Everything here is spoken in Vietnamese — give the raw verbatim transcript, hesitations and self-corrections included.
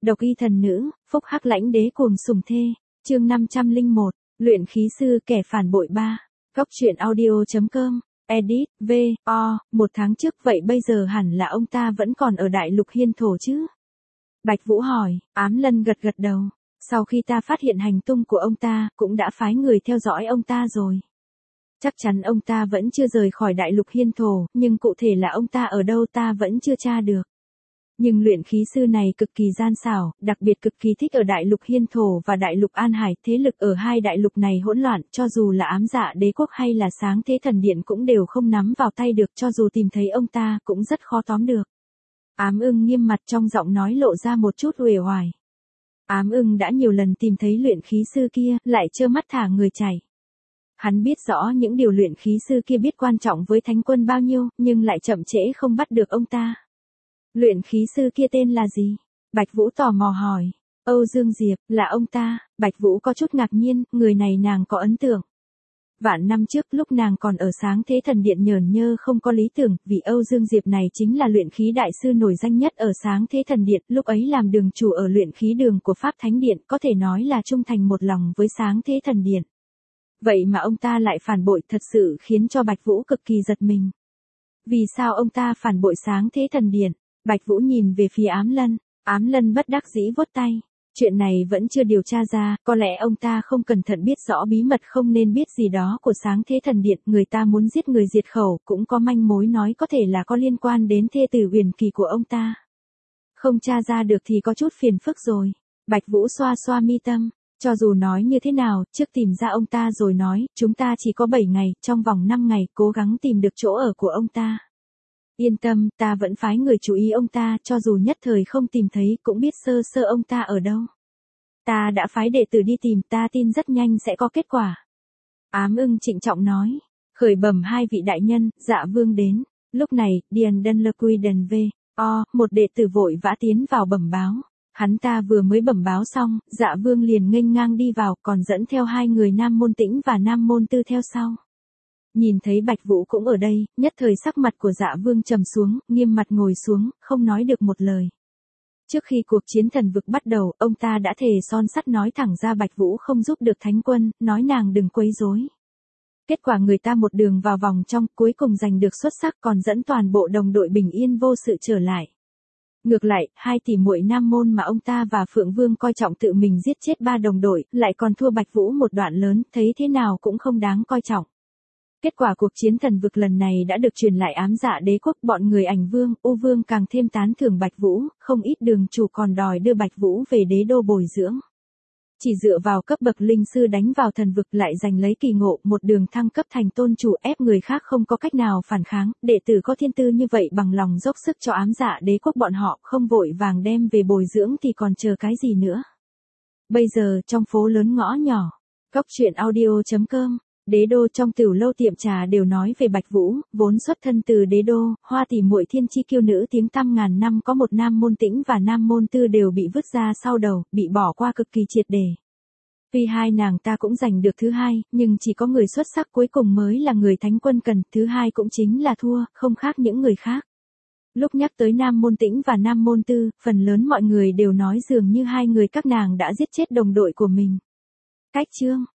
Độc y thần nữ, phúc hắc lãnh đế cuồng sủng thê. Chương năm trăm lẻ một, luyện khí sư kẻ phản bội ba. Góc truyện audio chấm com. Edit, V, O, một tháng trước vậy bây giờ hẳn là ông ta vẫn còn ở đại lục hiên thổ chứ? Bạch Vũ hỏi, Ám Lân gật gật đầu. Sau khi ta phát hiện hành tung của ông ta, cũng đã phái người theo dõi ông ta rồi. Chắc chắn ông ta vẫn chưa rời khỏi đại lục hiên thổ, nhưng cụ thể là ông ta ở đâu ta vẫn chưa tra được. Nhưng luyện khí sư này cực kỳ gian xảo, đặc biệt cực kỳ thích ở đại lục hiên thổ và đại lục An Hải, thế lực ở hai đại lục này hỗn loạn, cho dù là Ám Dạ Đế quốc hay là Sáng Thế Thần Điện cũng đều không nắm vào tay được, cho dù tìm thấy ông ta cũng rất khó tóm được. Ám Ưng nghiêm mặt, trong giọng nói lộ ra một chút uể oải. Ám Ưng đã nhiều lần tìm thấy luyện khí sư kia, lại trơ mắt thả người chạy. Hắn biết rõ những điều luyện khí sư kia biết quan trọng với thánh quân bao nhiêu, nhưng lại chậm trễ không bắt được ông ta. Luyện khí sư kia tên là gì? Bạch Vũ tò mò hỏi. Âu Dương Diệp, là ông ta. Bạch Vũ có chút ngạc nhiên, người này nàng có ấn tượng. Vạn năm trước lúc nàng còn ở Sáng Thế Thần Điện nhởn nhơ không có lý tưởng, vì Âu Dương Diệp này chính là luyện khí đại sư nổi danh nhất ở Sáng Thế Thần Điện, lúc ấy làm đường chủ ở luyện khí đường của Pháp Thánh Điện, có thể nói là trung thành một lòng với Sáng Thế Thần Điện. Vậy mà ông ta lại phản bội, thật sự khiến cho Bạch Vũ cực kỳ giật mình. Vì sao ông ta phản bội Sáng Thế Thần Điện? Bạch Vũ nhìn về phía Ám Lân, Ám Lân bất đắc dĩ vuốt tay. Chuyện này vẫn chưa điều tra ra, có lẽ ông ta không cẩn thận biết rõ bí mật không nên biết gì đó của Sáng Thế Thần Điện, người ta muốn giết người diệt khẩu, cũng có manh mối nói có thể là có liên quan đến thê tử Huyền Kỳ của ông ta. Không tra ra được thì có chút phiền phức rồi. Bạch Vũ xoa xoa mi tâm, cho dù nói như thế nào, trước tìm ra ông ta rồi nói, chúng ta chỉ có bảy ngày, trong vòng năm ngày cố gắng tìm được chỗ ở của ông ta. Yên tâm, ta vẫn phái người chú ý ông ta, cho dù nhất thời không tìm thấy cũng biết sơ sơ ông ta ở đâu. Ta đã phái đệ tử đi tìm, ta tin rất nhanh sẽ có kết quả. Ám Ưng trịnh trọng nói. Khởi bẩm hai vị đại nhân, Dạ Vương đến. Lúc này, Điền Đân Lơ Quy Đần V, O, một đệ tử vội vã tiến vào bẩm báo. Hắn ta vừa mới bẩm báo xong, Dạ Vương liền nghênh ngang đi vào, còn dẫn theo hai người Nam Môn Tĩnh và Nam Môn Tư theo sau. Nhìn thấy Bạch Vũ cũng ở đây, nhất thời sắc mặt của Dạ Vương trầm xuống, nghiêm mặt ngồi xuống, không nói được một lời. Trước khi cuộc chiến thần vực bắt đầu, ông ta đã thề son sắt nói thẳng ra Bạch Vũ không giúp được thánh quân, nói nàng đừng quấy rối. Kết quả người ta một đường vào vòng trong, cuối cùng giành được xuất sắc, còn dẫn toàn bộ đồng đội bình yên vô sự trở lại. Ngược lại, hai tỷ muội Nam Môn mà ông ta và Phượng Vương coi trọng tự mình giết chết ba đồng đội, lại còn thua Bạch Vũ một đoạn lớn, thấy thế nào cũng không đáng coi trọng. Kết quả cuộc chiến thần vực lần này đã được truyền lại Ám Dạ Đế quốc, bọn người Ảnh Vương, U Vương càng thêm tán thưởng Bạch Vũ, không ít đường chủ còn đòi đưa Bạch Vũ về đế đô bồi dưỡng. Chỉ dựa vào cấp bậc linh sư đánh vào thần vực lại giành lấy kỳ ngộ, một đường thăng cấp thành tôn chủ, ép người khác không có cách nào phản kháng, đệ tử có thiên tư như vậy bằng lòng dốc sức cho Ám Dạ Đế quốc bọn họ, không vội vàng đem về bồi dưỡng thì còn chờ cái gì nữa. Bây giờ trong phố lớn ngõ nhỏ, góc truyện audio chấm com. Đế đô, trong tửu lâu tiệm trà đều nói về Bạch Vũ, vốn xuất thân từ đế đô, hoa tỷ muội thiên chi kiêu nữ tiếng tăm ngàn năm, có một Nam Môn Tĩnh và Nam Môn Tư đều bị vứt ra sau đầu, bị bỏ qua cực kỳ triệt để. Tuy hai nàng ta cũng giành được thứ hai, nhưng chỉ có người xuất sắc cuối cùng mới là người thánh quân cần, thứ hai cũng chính là thua, không khác những người khác. Lúc nhắc tới Nam Môn Tĩnh và Nam Môn Tư, phần lớn mọi người đều nói dường như hai người các nàng đã giết chết đồng đội của mình. Cách chương